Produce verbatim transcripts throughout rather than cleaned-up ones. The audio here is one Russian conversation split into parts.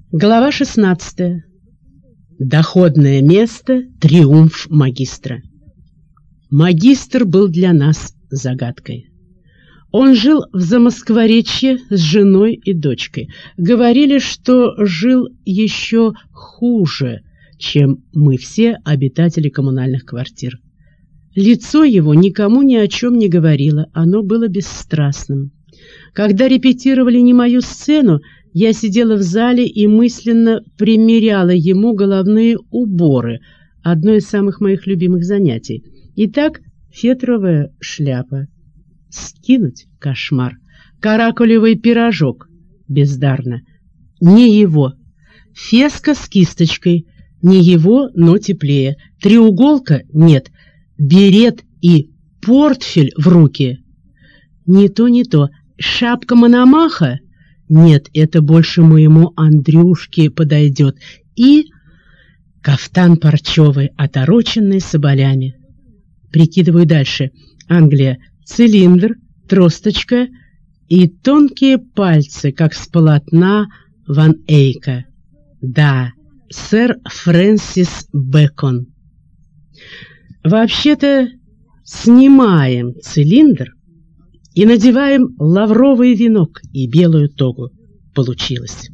Глава шестнадцатая. Доходное место, триумф магистра. Магистр был для нас загадкой. Он жил в Замоскворечье с женой и дочкой. Говорили, что жил еще хуже, чем мы все обитатели коммунальных квартир. Лицо его никому ни о чем не говорило, оно было бесстрастным. Когда репетировали не мою сцену, я сидела в зале и мысленно примеряла ему головные уборы, одно из самых моих любимых занятий. Итак, фетровая шляпа. Скинуть — кошмар. Каракулевый пирожок — бездарно. Не его. Феска с кисточкой — не его, но теплее. Треуголка — нет. Берет и портфель в руки — не то, не то. Шапка Мономаха — нет, это больше моему Андрюшке подойдет. И кафтан парчевый, отороченный соболями. Прикидываю дальше. Англия. Цилиндр, тросточка и тонкие пальцы, как с полотна Ван Эйка. Да, сэр Фрэнсис Бэкон. Вообще-то снимаем цилиндр и надеваем лавровый венок и белую тогу. Получилось.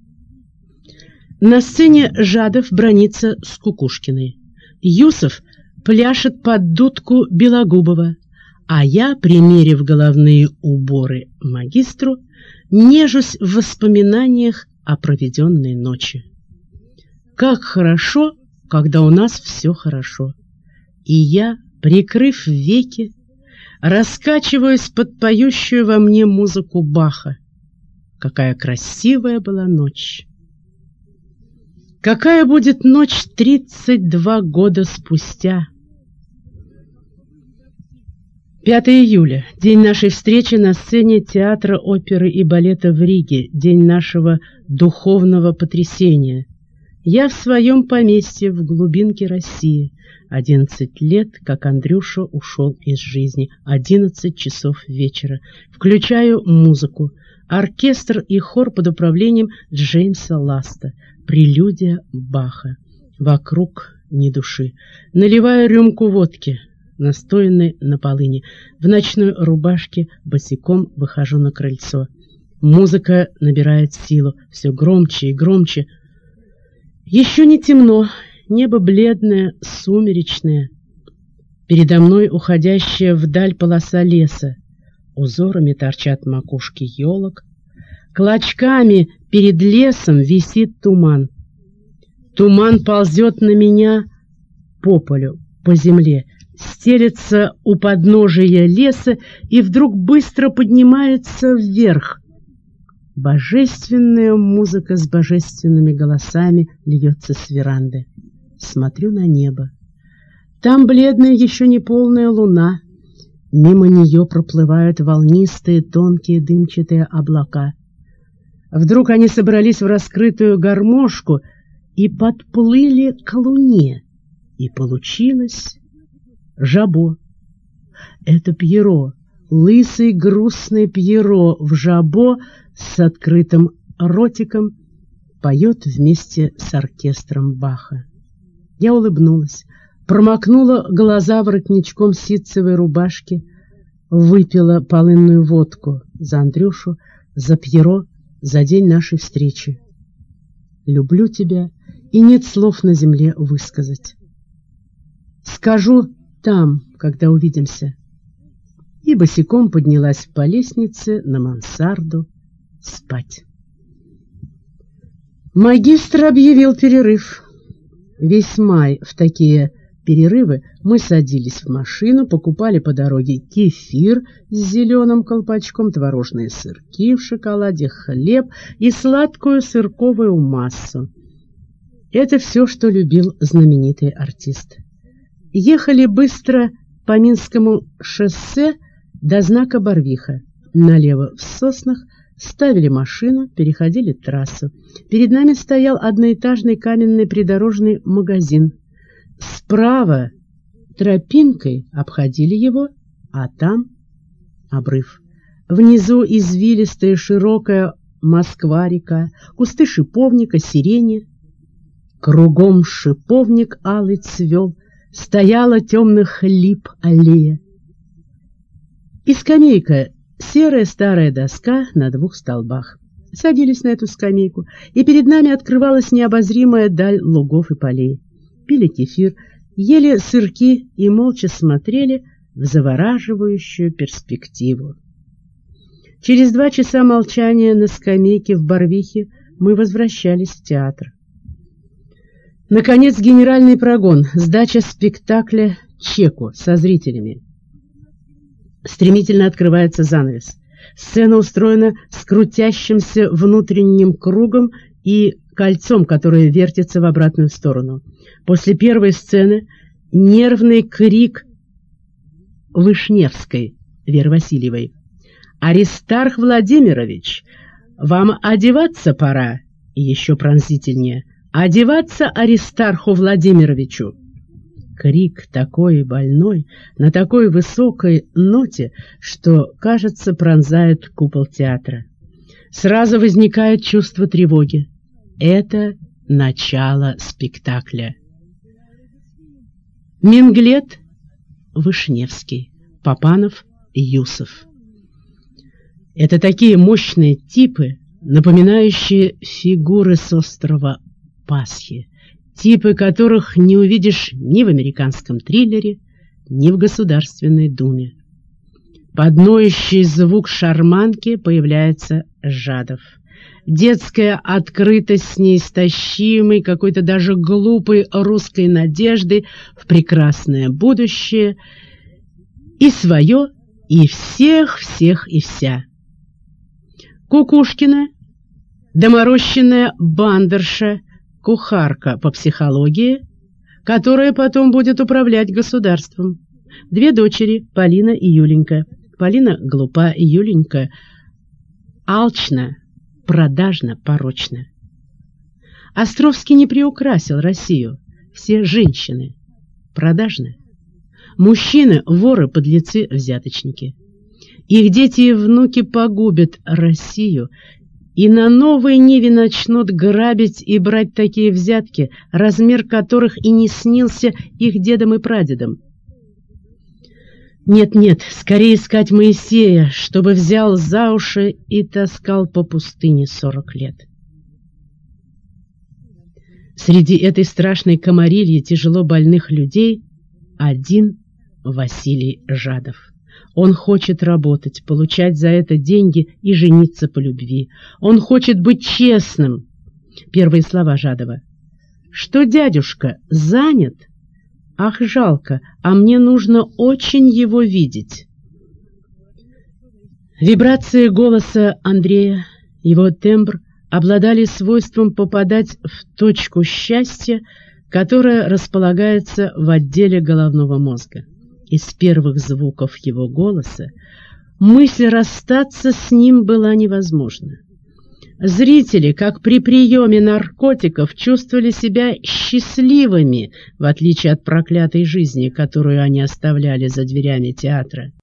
На сцене Жадов бранится с Кукушкиной. Юсов пляшет под дудку Белогубова, а я, примерив головные уборы магистру, нежусь в воспоминаниях о проведенной ночи. Как хорошо, когда у нас все хорошо. И я, прикрыв веки, раскачиваюсь под поющую во мне музыку Баха. Какая красивая была ночь! Какая будет ночь тридцать два года спустя? пятое июля. День нашей встречи на сцене театра оперы и балета в Риге. День нашего духовного потрясения. Я в своем поместье в глубинке России. Одиннадцать лет, как Андрюша ушел из жизни. Одиннадцать часов вечера. Включаю музыку. Оркестр и хор под управлением Джеймса Ласта. Прелюдия Баха. Вокруг ни души. Наливаю рюмку водки, настоянной на полыни. В ночной рубашке босиком выхожу на крыльцо. Музыка набирает силу. Все громче и громче. Еще не темно. Небо бледное, сумеречное. Передо мной уходящая вдаль полоса леса. Узорами торчат макушки елок. Клочками перед лесом висит туман. Туман ползет на меня по полю, по земле, стелется у подножия леса и вдруг быстро поднимается вверх. Божественная музыка с божественными голосами льется с веранды. Смотрю на небо. Там бледная, еще не полная луна. Мимо нее проплывают волнистые, тонкие, дымчатые облака. Вдруг они собрались в раскрытую гармошку и подплыли к луне. И получилось жабо. Это Пьеро, лысый грустный Пьеро в жабо с открытым ротиком поет вместе с оркестром Баха. Я улыбнулась, промокнула глаза воротничком ситцевой рубашки, выпила полынную водку за Андрюшу, за Пьеро, за день нашей встречи. Люблю тебя, и нет слов на земле высказать. Скажу там, когда увидимся. И босиком поднялась по лестнице на мансарду спать. Магистр объявил перерыв. Весь май в такие перерывы мы садились в машину, покупали по дороге кефир с зеленым колпачком, творожные сырки в шоколаде, хлеб и сладкую сырковую массу. Это все, что любил знаменитый артист. Ехали быстро по Минскому шоссе до знака Барвиха. Налево в соснах ставили машину, переходили трассу. Перед нами стоял одноэтажный каменный придорожный магазин. Справа тропинкой обходили его, а там обрыв. Внизу извилистая широкая Москва-река, кусты шиповника, сирени. Кругом шиповник алый цвел, стояла темных лип аллея. И скамейка, серая старая доска на двух столбах. Садились на эту скамейку, и перед нами открывалась необозримая даль лугов и полей. Пили кефир, ели сырки и молча смотрели в завораживающую перспективу. Через два часа молчания на скамейке в Барвихе мы возвращались в театр. Наконец, генеральный прогон, сдача спектакля чеку со зрителями. Стремительно открывается занавес. Сцена устроена с крутящимся внутренним кругом и кольцом, которое вертится в обратную сторону. После первой сцены нервный крик Вышневской, Веры Васильевой. «Аристарх Владимирович, вам одеваться пора!» И еще пронзительнее. «Одеваться Аристарху Владимировичу!» Крик такой больной, на такой высокой ноте, что, кажется, пронзает купол театра. Сразу возникает чувство тревоги. Это начало спектакля. Минглет — Вышневский, Папанов — Юсов. Это такие мощные типы, напоминающие фигуры с острова Пасхи, типы которых не увидишь ни в американском триллере, ни в Государственной Думе. Под ноющий звук шарманки появляется Жадов. Детская открытость с неистощимой, какой-то даже глупой русской надеждой в прекрасное будущее, и свое, и всех, всех и вся. Кукушкина, доморощенная бандерша, кухарка по психологии, которая потом будет управлять государством. Две дочери, Полина и Юленька. Полина глупа, Юленька алчна, продажна, порочна. Островский не приукрасил Россию. Все женщины продажны. Мужчины — воры, подлецы, взяточники. Их дети и внуки погубят Россию, и на новой Ниве начнут грабить и брать такие взятки, размер которых и не снился их дедам и прадедам. Нет-нет, скорее искать Моисея, чтобы взял за уши и таскал по пустыне сорок лет. Среди этой страшной комарильи тяжело больных людей один Василий Жадов. Он хочет работать, получать за это деньги и жениться по любви. Он хочет быть честным. Первые слова Жадова. «Что, дядюшка, занят? Ах, жалко, а мне нужно очень его видеть». Вибрации голоса Андрея, его тембр обладали свойством попадать в точку счастья, которая располагается в отделе головного мозга. Из первых звуков его голоса мысль расстаться с ним была невозможна. Зрители, как при приеме наркотиков, чувствовали себя счастливыми, в отличие от проклятой жизни, которую они оставляли за дверями театра.